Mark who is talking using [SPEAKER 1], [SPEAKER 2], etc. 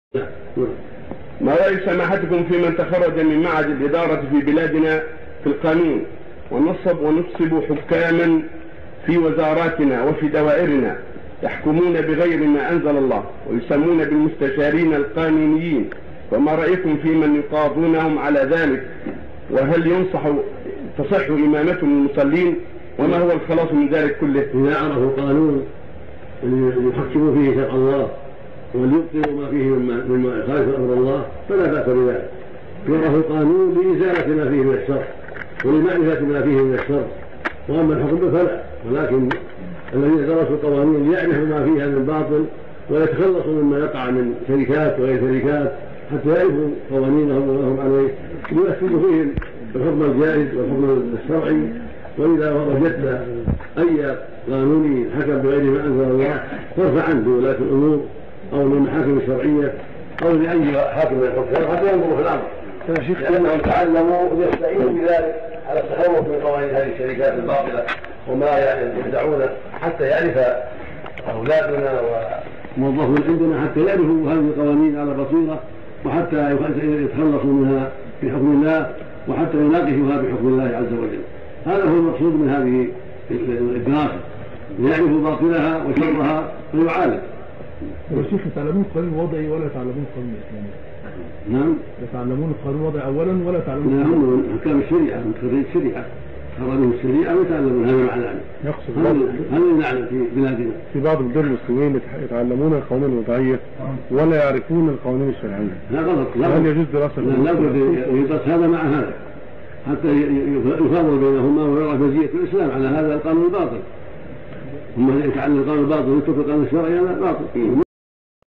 [SPEAKER 1] ما رأي سماحتكم في من تخرج من معهد الإدارة في بلادنا في القانون ونصب حكاما في وزاراتنا وفي دوائرنا يحكمون بغير ما أنزل الله ويسمون بالمستشارين القانونيين، وما رأيكم في من يقاضونهم على ذلك؟ وهل تصح إمامتهم المصلين؟ وما هو الخلاص من ذلك كله؟
[SPEAKER 2] إذا عرفوا قانون يحكموا فيه شرع الله وليبطلوا ما فيه مما يخالف امر الله فلا باس بذلك. يعرف القانون لازاله ما فيه من الشر ولمعرفه ما فيه من الشر، واما الحكم فلا. ولكن الذين درسوا القوانين يعرفوا ما فيها من باطل ويتخلصوا مما يقع من شركات وغير شركات حتى يعرفوا قوانينهم وهم عليه وينفذوا فيهم الحكم الجائز والحكم الشرعي. واذا وجدت اي قانوني حكم بغير ما انزل الله فارفع عنه ولاة الامور او من المحاكم الشرعيه او لاي حاكم من الحكام حتى ينظروا في الامر، لانهم تعلموا ويستعينوا بذلك على التخوف من قوانين هذه الشركات الباطله وما يدعونه، حتى يعرف اولادنا وموظفون عندنا حتى يعرفوا هذه القوانين على بصيره وحتى يتخلصوا منها بحكم الله وحتى يناقشوها بحكم الله عز وجل. هذا هو المقصود من هذه الدراسه، ليعرفوا باطلها وشرها ويعالج.
[SPEAKER 3] والشيخ يتعلمون القانون الوضعي ولا يتعلمون القانون الاسلامي؟
[SPEAKER 2] نعم،
[SPEAKER 3] يتعلمون القانون الوضعي اولا ولا يتعلمون؟
[SPEAKER 2] نعم، هم حكام الشريعه من خريج الشريعه خرجوا الشريعه ويتعلمون، هذا معناه.
[SPEAKER 3] يقصد
[SPEAKER 2] هذا نعلم في بلادنا
[SPEAKER 3] في بعض البلدان المسلمين يتعلمون القوانين الوضعيه ولا يعرفون القوانين الشرعيه.
[SPEAKER 2] هذا غلط.
[SPEAKER 3] هل يجوز دراسه؟
[SPEAKER 2] لا بد يدرس هذا مع هذا حتى يفاضل بينهما ويرى مزيه الاسلام على هذا القانون الباطل. هم يتعلم القانون الباطل ويترك القانون الشرعي هذا باطل.